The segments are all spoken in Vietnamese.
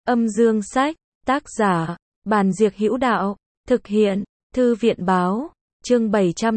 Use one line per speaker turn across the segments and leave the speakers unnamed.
Âm dương sách, tác giả, Bàn Diệc Hữu Đạo, thực hiện, Thư viện báo, chương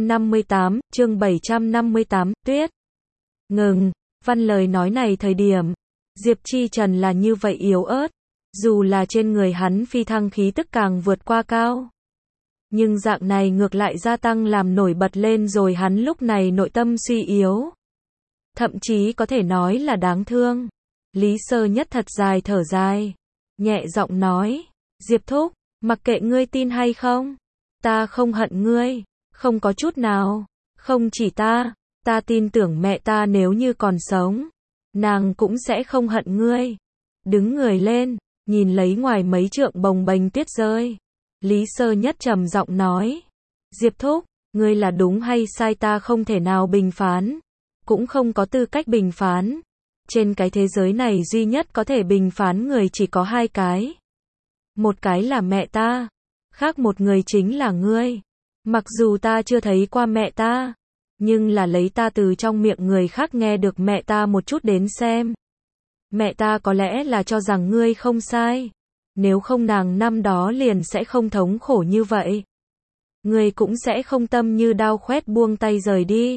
758, Tuyết. Ngừng, văn lời nói này thời điểm, Diệp Chi Trần là như vậy yếu ớt, dù là trên người hắn phi thăng khí tức càng vượt qua cao. Nhưng dạng này ngược lại gia tăng làm nổi bật lên rồi hắn lúc này nội tâm suy yếu. Thậm chí có thể nói là đáng thương. Lý Sơ Nhất thật dài thở dài, nhẹ giọng nói, Diệp Thúc, mặc kệ ngươi tin hay không, ta không hận ngươi, không có chút nào, không chỉ ta tin tưởng mẹ ta nếu như còn sống, nàng cũng sẽ không hận ngươi. Đứng người lên, nhìn lấy ngoài mấy trượng bồng bềnh tuyết rơi. Lý Sơ Nhất trầm giọng nói, Diệp Thúc, ngươi là đúng hay sai ta không thể nào bình phán, cũng không có tư cách bình phán. Trên cái thế giới này duy nhất có thể bình phán người chỉ có hai cái. Một cái là mẹ ta, khác một người chính là ngươi. Mặc dù ta chưa thấy qua mẹ ta, nhưng là lấy ta từ trong miệng người khác nghe được mẹ ta một chút đến xem. Mẹ ta có lẽ là cho rằng ngươi không sai. Nếu không nàng năm đó liền sẽ không thống khổ như vậy. Ngươi cũng sẽ không tâm như đao khoét buông tay rời đi.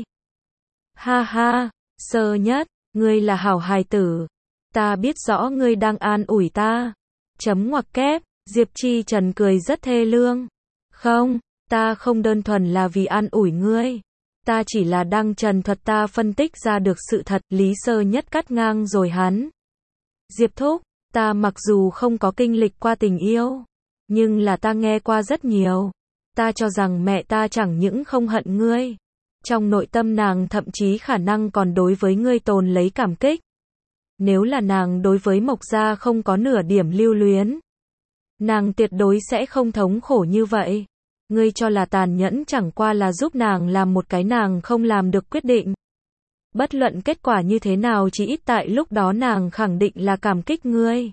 Ha ha, Sơ Nhất, ngươi là hảo hài tử. Ta biết rõ ngươi đang an ủi ta. Chấm ngoặc kép, Diệp Chi Trần cười rất thê lương. Không, ta không đơn thuần là vì an ủi ngươi. Ta chỉ là đang trần thuật ta phân tích ra được sự thật. Lý Sơ Nhất cắt ngang rồi hắn. Diệp Thúc, ta mặc dù không có kinh lịch qua tình yêu, nhưng là ta nghe qua rất nhiều. Ta cho rằng mẹ ta chẳng những không hận ngươi. Trong nội tâm nàng thậm chí khả năng còn đối với ngươi tồn lấy cảm kích. Nếu là nàng đối với Mộc Gia không có nửa điểm lưu luyến, nàng tuyệt đối sẽ không thống khổ như vậy. Ngươi cho là tàn nhẫn chẳng qua là giúp nàng làm một cái nàng không làm được quyết định. Bất luận kết quả như thế nào chỉ ít tại lúc đó nàng khẳng định là cảm kích ngươi.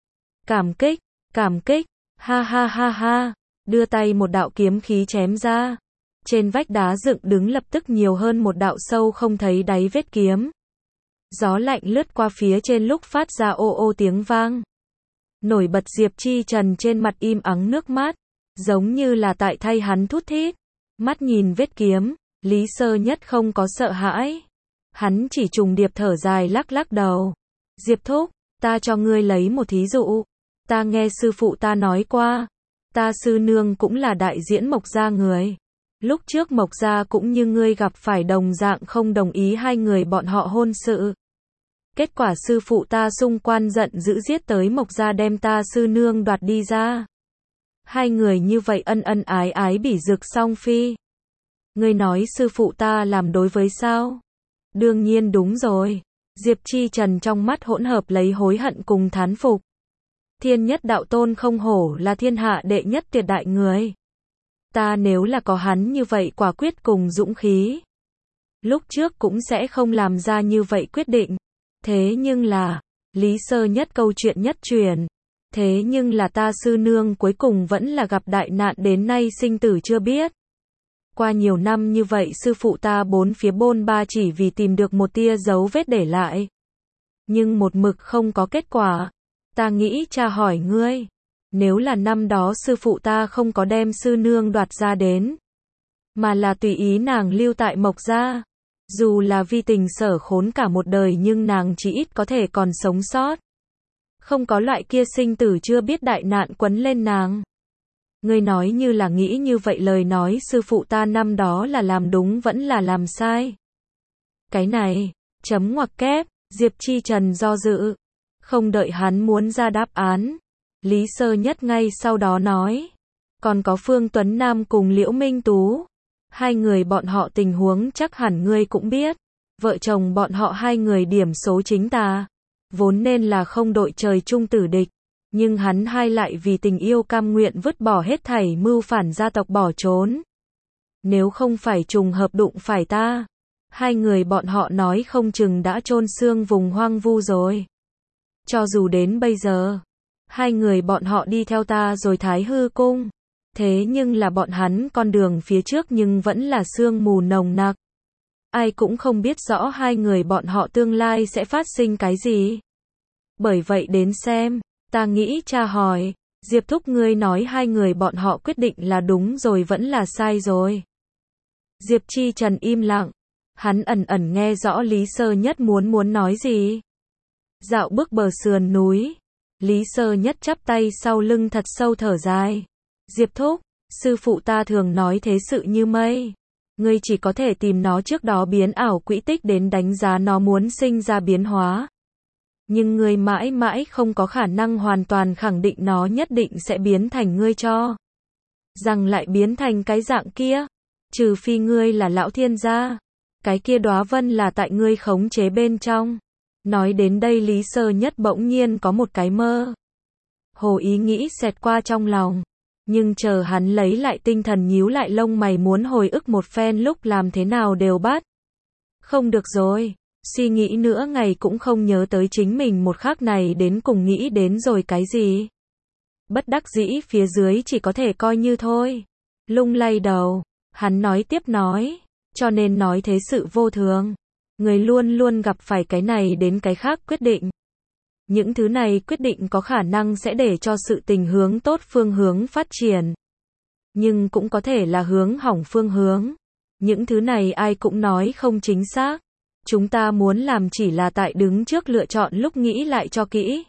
Cảm kích, ha ha ha ha, đưa tay một đạo kiếm khí chém ra. Trên vách đá dựng đứng lập tức nhiều hơn một đạo sâu không thấy đáy vết kiếm. Gió lạnh lướt qua phía trên lúc phát ra ô ô tiếng vang. Nổi bật Diệp Chi Trần trên mặt im ắng nước mắt, giống như là tại thay hắn thút thít. Mắt nhìn vết kiếm, Lý Sơ Nhất không có sợ hãi. Hắn chỉ trùng điệp thở dài lắc lắc đầu. Diệp Thúc, ta cho ngươi lấy một thí dụ. Ta nghe sư phụ ta nói qua. Ta sư nương cũng là đại diễn Mộc Gia người. Lúc trước Mộc Gia cũng như ngươi gặp phải đồng dạng không đồng ý hai người bọn họ hôn sự. Kết quả sư phụ ta xung quan giận dữ giết tới Mộc Gia đem ta sư nương đoạt đi ra. Hai người như vậy ân ân ái ái bỉ rực song phi. Ngươi nói sư phụ ta làm đối với sao? Đương nhiên đúng rồi. Diệp Chi Trần trong mắt hỗn hợp lấy hối hận cùng thán phục. Thiên Nhất Đạo Tôn không hổ là thiên hạ đệ nhất tuyệt đại người. Ta nếu là có hắn như vậy quả quyết cùng dũng khí, lúc trước cũng sẽ không làm ra như vậy quyết định. Thế nhưng là, Lý Sơ Nhất câu chuyện nhất truyền. Thế nhưng là ta sư nương cuối cùng vẫn là gặp đại nạn đến nay sinh tử chưa biết. Qua nhiều năm như vậy sư phụ ta bốn phía bôn ba chỉ vì tìm được một tia dấu vết để lại. Nhưng một mực không có kết quả. Ta nghĩ tra hỏi ngươi. Nếu là năm đó sư phụ ta không có đem sư nương đoạt ra đến, mà là tùy ý nàng lưu tại Mộc Gia, dù là vi tình sở khốn cả một đời nhưng nàng chỉ ít có thể còn sống sót. Không có loại kia sinh tử chưa biết đại nạn quấn lên nàng. Ngươi nói như là nghĩ như vậy lời nói sư phụ ta năm đó là làm đúng vẫn là làm sai. Cái này, chấm ngoặc kép, Diệp Chi Trần do dự. Không đợi hắn muốn ra đáp án. Lý Sơ Nhất ngay sau đó nói. Còn có Phương Tuấn Nam cùng Liễu Minh Tú. Hai người bọn họ tình huống chắc hẳn ngươi cũng biết. Vợ chồng bọn họ hai người điểm số chính tà. Vốn nên là không đội trời chung tử địch. Nhưng hắn hai lại vì tình yêu cam nguyện vứt bỏ hết thảy mưu phản gia tộc bỏ trốn. Nếu không phải trùng hợp đụng phải ta, hai người bọn họ nói không chừng đã chôn xương vùng hoang vu rồi. Cho dù đến bây giờ, hai người bọn họ đi theo ta rồi Thái Hư Cung. Thế nhưng là bọn hắn con đường phía trước nhưng vẫn là sương mù nồng nặc. Ai cũng không biết rõ hai người bọn họ tương lai sẽ phát sinh cái gì. Bởi vậy đến xem, Ta nghĩ cha hỏi, Diệp thúc ngươi nói hai người bọn họ quyết định là đúng rồi vẫn là sai rồi. Diệp Chi Trần im lặng, hắn ẩn ẩn nghe rõ Lý Sơ Nhất muốn nói gì. Dạo bước bờ sườn núi, Lý Sơ Nhất chắp tay sau lưng thật sâu thở dài. Diệp thúc, sư phụ ta thường nói thế sự như mây. Ngươi chỉ có thể tìm nó trước đó biến ảo quỹ tích đến đánh giá nó muốn sinh ra biến hóa. Nhưng ngươi mãi mãi không có khả năng hoàn toàn khẳng định nó nhất định sẽ biến thành ngươi cho. Rằng lại biến thành cái dạng kia. Trừ phi ngươi là lão thiên gia. Cái kia đóa vân là tại ngươi khống chế bên trong. Nói đến đây Lý Sơ Nhất bỗng nhiên có một cái mơ. Hồ ý nghĩ xẹt qua trong lòng. Nhưng chờ hắn lấy lại tinh thần nhíu lại lông mày muốn hồi ức một phen lúc làm thế nào đều bắt. Không được rồi. Suy nghĩ nữa ngày cũng không nhớ tới chính mình một khắc này đến cùng nghĩ đến rồi cái gì. Bất đắc dĩ phía dưới chỉ có thể coi như thôi. Lung lay đầu. Hắn nói tiếp nói. Cho nên nói thế sự vô thường. Người luôn luôn gặp phải cái này đến cái khác quyết định. Những thứ này quyết định có khả năng sẽ để cho sự tình hướng tốt phương hướng phát triển. Nhưng cũng có thể là hướng hỏng phương hướng. Những thứ này ai cũng nói không chính xác. Chúng ta muốn làm chỉ là tại đứng trước lựa chọn lúc nghĩ lại cho kỹ.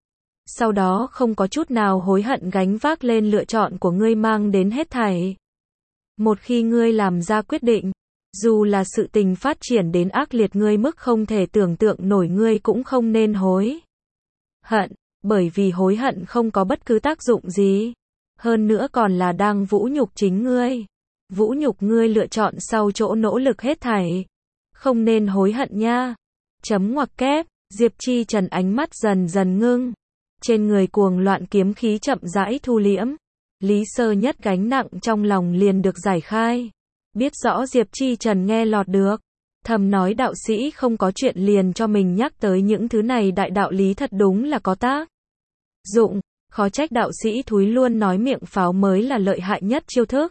Sau đó không có chút nào hối hận gánh vác lên lựa chọn của ngươi mang đến hết thảy. Một khi ngươi làm ra quyết định, dù là sự tình phát triển đến ác liệt ngươi mức không thể tưởng tượng nổi ngươi cũng không nên hối hận, bởi vì hối hận không có bất cứ tác dụng gì. Hơn nữa còn là đang vũ nhục chính ngươi. Vũ nhục ngươi lựa chọn sau chỗ nỗ lực hết thảy. Không nên hối hận nha. Chấm ngoặc kép, Diệp Chi Trần ánh mắt dần dần ngưng. Trên người cuồng loạn kiếm khí chậm rãi thu liễm. Lý Sơ Nhất gánh nặng trong lòng liền được giải khai. Biết rõ Diệp Chi Trần nghe lọt được. Thầm nói đạo sĩ không có chuyện liền cho mình nhắc tới những thứ này đại đạo lý thật đúng là có tác dụng. Khó trách đạo sĩ thúi luôn nói miệng pháo mới là lợi hại nhất chiêu thức.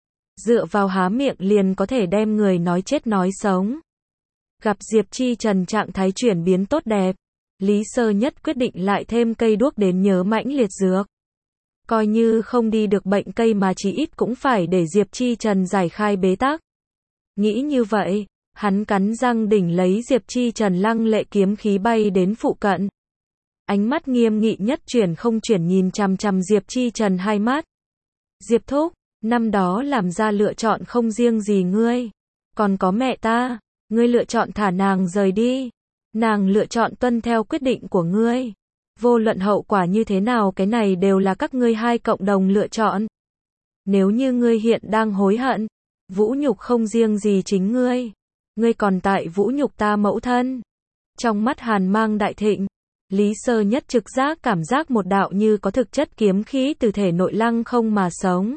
Dựa vào há miệng liền có thể đem người nói chết nói sống. Gặp Diệp Chi Trần trạng thái chuyển biến tốt đẹp. Lý Sơ Nhất quyết định lại thêm cây đuốc đến nhớ mãnh liệt dược. Coi như không đi được bệnh cây mà chỉ ít cũng phải để Diệp Chi Trần giải khai bế tắc. Nghĩ như vậy, hắn cắn răng đỉnh lấy Diệp Chi Trần lăng lệ kiếm khí bay đến phụ cận. Ánh mắt nghiêm nghị nhất chuyển không chuyển nhìn chằm chằm Diệp Chi Trần hai mắt. Diệp thúc, năm đó làm ra lựa chọn không riêng gì ngươi. Còn có mẹ ta, ngươi lựa chọn thả nàng rời đi. Nàng lựa chọn tuân theo quyết định của ngươi. Vô luận hậu quả như thế nào cái này đều là các ngươi hai cộng đồng lựa chọn. Nếu như ngươi hiện đang hối hận, vũ nhục không riêng gì chính ngươi. Ngươi còn tại vũ nhục ta mẫu thân. Trong mắt hàn mang đại thịnh, Lý Sơ Nhất trực giác cảm giác một đạo như có thực chất kiếm khí từ thể nội lăng không mà sống.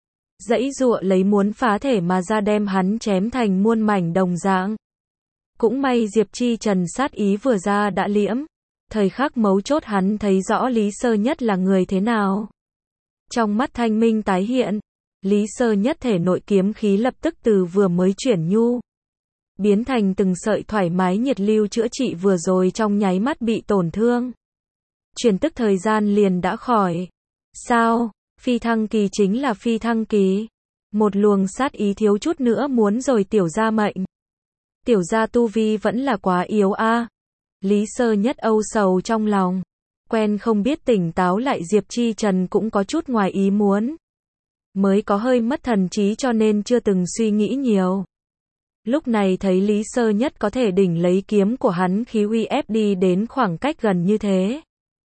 Dãy giụa lấy muốn phá thể mà ra đem hắn chém thành muôn mảnh đồng dạng. Cũng may Diệp Chi Trần sát ý vừa ra đã liễm. Thời khắc mấu chốt hắn thấy rõ Lý Sơ Nhất là người thế nào. Trong mắt thanh minh tái hiện, Lý Sơ Nhất thể nội kiếm khí lập tức từ vừa mới chuyển nhu. Biến thành từng sợi thoải mái nhiệt lưu chữa trị vừa rồi trong nháy mắt bị tổn thương. Chuyển tức thời gian liền đã khỏi. Sao? Phi thăng kỳ chính là phi thăng kỳ. Một luồng sát ý thiếu chút nữa muốn rồi tiểu gia mệnh. Tiểu gia tu vi vẫn là quá yếu a. Lý Sơ Nhất âu sầu trong lòng. Quen không biết tỉnh táo lại Diệp Chi Trần cũng có chút ngoài ý muốn. Mới có hơi mất thần trí cho nên chưa từng suy nghĩ nhiều. Lúc này thấy Lý Sơ Nhất có thể đỉnh lấy kiếm của hắn khí uy ép đi đến khoảng cách gần như thế.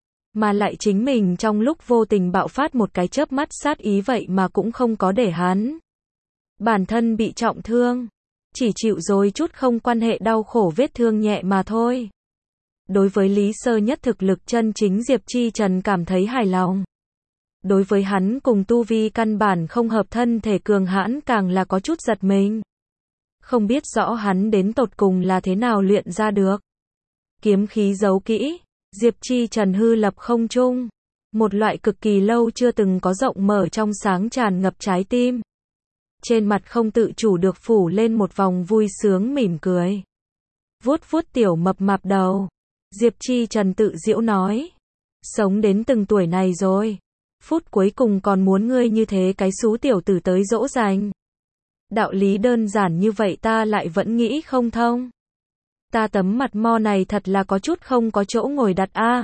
Mà lại chính mình trong lúc vô tình bạo phát một cái chớp mắt sát ý vậy mà cũng không có để hắn. Bản thân bị trọng thương. Chỉ chịu rồi chút không quan hệ đau khổ vết thương nhẹ mà thôi. Đối với Lý Sơ Nhất thực lực chân chính Diệp Chi Trần cảm thấy hài lòng. Đối với hắn cùng tu vi căn bản không hợp thân thể cường hãn càng là có chút giật mình. Không biết rõ hắn đến tột cùng là thế nào luyện ra được. Kiếm khí giấu kỹ, Diệp Chi Trần hư lập không trung. Một loại cực kỳ lâu chưa từng có rộng mở trong sáng tràn ngập trái tim. Trên mặt không tự chủ được phủ lên một vòng vui sướng mỉm cười. Vuốt vuốt tiểu mập mạp đầu. Diệp Chi Trần tự giễu nói. Sống đến từng tuổi này rồi. Phút cuối cùng còn muốn ngươi như thế cái xú tiểu tử tới dỗ dành. Đạo lý đơn giản như vậy ta lại vẫn nghĩ không thông. Ta tấm mặt mo này thật là có chút không có chỗ ngồi đặt a.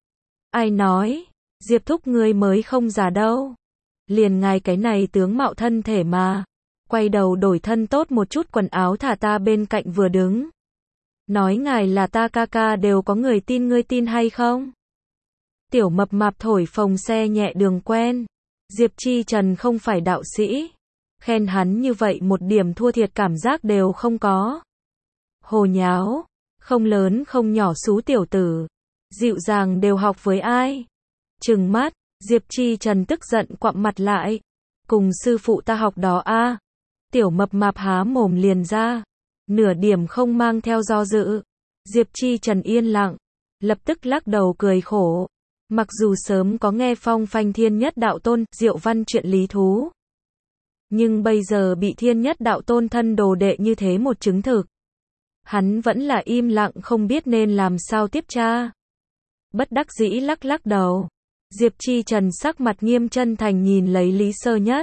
Ai nói, Diệp thúc ngươi mới không già đâu. Liền ngài cái này tướng mạo thân thể mà. Quay đầu đổi thân tốt một chút quần áo thả ta bên cạnh vừa đứng. Nói ngài là ta ca ca đều có người tin ngươi tin hay không? Tiểu mập mạp thổi phồng xe nhẹ đường quen. Diệp Chi Trần không phải đạo sĩ. Khen hắn như vậy một điểm thua thiệt cảm giác đều không có. Hồ nháo, không lớn không nhỏ xú tiểu tử. Dịu dàng đều học với ai? Trừng mắt, Diệp Chi Trần tức giận quặm mặt lại. Cùng sư phụ ta học đó a. Tiểu mập mạp há mồm liền ra. Nửa điểm không mang theo do dự. Diệp Chi Trần yên lặng. Lập tức lắc đầu cười khổ. Mặc dù sớm có nghe phong phanh thiên nhất đạo tôn, diệu văn chuyện lý thú. Nhưng bây giờ bị thiên nhất đạo tôn thân đồ đệ như thế một chứng thực. Hắn vẫn là im lặng không biết nên làm sao tiếp tra. Bất đắc dĩ lắc lắc đầu. Diệp Chi Trần sắc mặt nghiêm chân thành nhìn lấy Lý Sơ Nhất.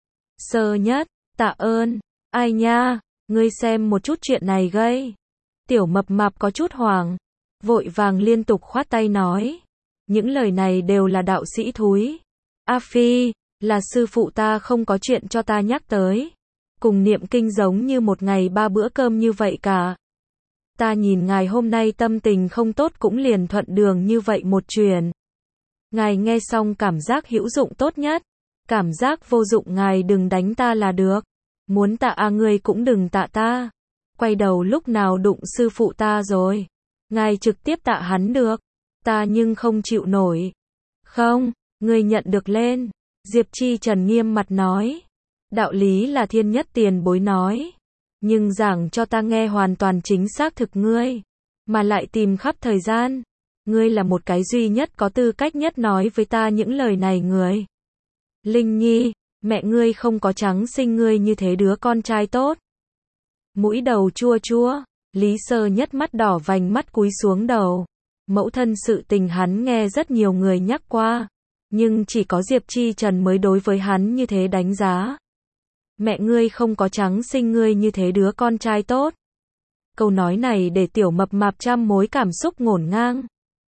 Sơ Nhất, tạ ơn. Ai nha, ngươi xem một chút chuyện này gây. Tiểu mập mạp có chút hoảng. Vội vàng liên tục khoát tay nói. Những lời này đều là đạo sĩ thúi. A Phi, là sư phụ ta không có chuyện cho ta nhắc tới. Cùng niệm kinh giống như một ngày 3 bữa cơm như vậy cả. Ta nhìn ngài hôm nay tâm tình không tốt cũng liền thuận đường như vậy một chuyện. Ngài nghe xong cảm giác hữu dụng tốt nhất. Cảm giác vô dụng ngài đừng đánh ta là được. Muốn tạ ngươi cũng đừng tạ ta. Quay đầu lúc nào đụng sư phụ ta rồi. Ngài trực tiếp tạ hắn được. Ta nhưng không chịu nổi. Không, ngươi nhận được lên. Diệp Chi Trần nghiêm mặt nói. Đạo lý là thiên nhất tiền bối nói. Nhưng giảng cho ta nghe hoàn toàn chính xác thực ngươi. Mà lại tìm khắp thời gian. Ngươi là một cái duy nhất có tư cách nhất nói với ta những lời này người. Linh Nhi, mẹ ngươi không có trắng sinh ngươi như thế đứa con trai tốt. Mũi đầu chua chua. Lý Sơ Nhất mắt đỏ vành mắt cúi xuống đầu. Mẫu thân sự tình hắn nghe rất nhiều người nhắc qua. Nhưng chỉ có Diệp Chi Trần mới đối với hắn như thế đánh giá. Mẹ ngươi không có trắng sinh ngươi như thế đứa con trai tốt. Câu nói này để tiểu mập mạp trăm mối cảm xúc ngổn ngang.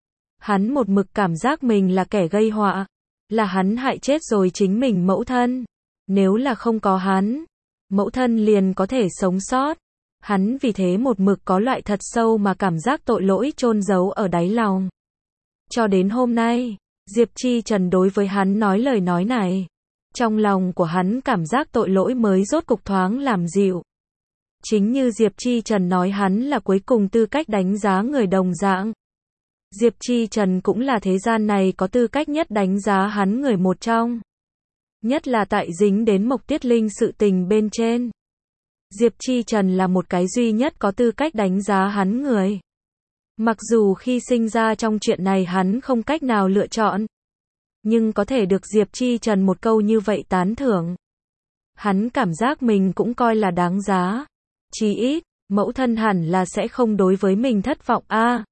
Hắn một mực cảm giác mình là kẻ gây họa. Là hắn hại chết rồi chính mình mẫu thân. Nếu là không có hắn, mẫu thân liền có thể sống sót. Hắn vì thế một mực có loại thật sâu mà cảm giác tội lỗi chôn giấu ở đáy lòng. Cho đến hôm nay, Diệp Chi Trần đối với hắn nói lời nói này. Trong lòng của hắn cảm giác tội lỗi mới rốt cục thoáng làm dịu. Chính như Diệp Chi Trần nói hắn là cuối cùng tư cách đánh giá người đồng dạng. Diệp Chi Trần cũng là thế gian này có tư cách nhất đánh giá hắn người một trong. Nhất là tại dính đến Mộc Tiết Linh sự tình bên trên. Diệp Chi Trần là một cái duy nhất có tư cách đánh giá hắn người. Mặc dù khi sinh ra trong chuyện này hắn không cách nào lựa chọn. Nhưng có thể được Diệp Chi Trần một câu như vậy tán thưởng. Hắn cảm giác mình cũng coi là đáng giá. Chí ít, mẫu thân hẳn là sẽ không đối với mình thất vọng a.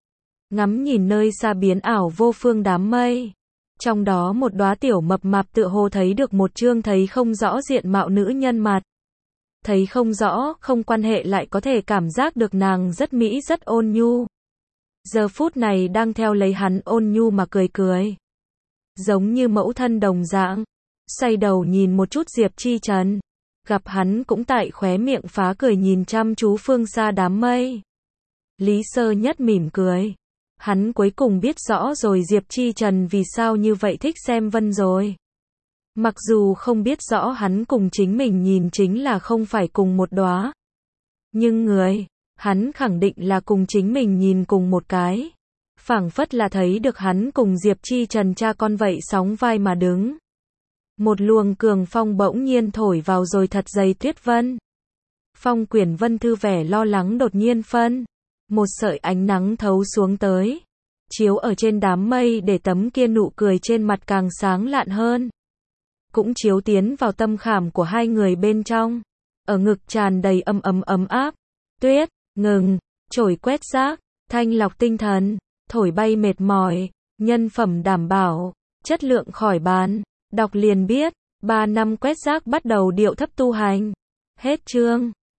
Ngắm nhìn nơi xa biến ảo vô phương đám mây. Trong đó một đóa tiểu mập mạp tựa hồ thấy được một chương thấy không rõ diện mạo nữ nhân mặt. Thấy không rõ, không quan hệ lại có thể cảm giác được nàng rất mỹ rất ôn nhu. Giờ phút này đang theo lấy hắn ôn nhu mà cười cười. Giống như mẫu thân đồng dạng. Xoay đầu nhìn một chút Diệp Chi Trần. Gặp hắn cũng tại khóe miệng phá cười nhìn chăm chú phương xa đám mây. Lý Sơ Nhất mỉm cười. Hắn cuối cùng biết rõ rồi Diệp Chi Trần vì sao như vậy thích xem vân rồi. Mặc dù không biết rõ hắn cùng chính mình nhìn chính là không phải cùng một đóa. Nhưng hắn khẳng định là cùng chính mình nhìn cùng một cái. Phảng phất là thấy được hắn cùng Diệp Chi Trần cha con vậy sóng vai mà đứng. Một luồng cường phong bỗng nhiên thổi vào rồi thật dày tuyết vân. Phong Quyển Vân Thư vẻ lo lắng đột nhiên phân. Một sợi ánh nắng thấu xuống tới. Chiếu ở trên đám mây để tấm kia nụ cười trên mặt càng sáng lạn hơn. Cũng chiếu tiến vào tâm khảm của hai người bên trong. Ở ngực tràn đầy ấm áp. Tuyết, ngừng, trổi quét rác, thanh lọc tinh thần, thổi bay mệt mỏi. Nhân phẩm đảm bảo, chất lượng khỏi bàn. Đọc liền biết, 3 năm quét rác bắt đầu điệu thấp tu hành. Hết chương.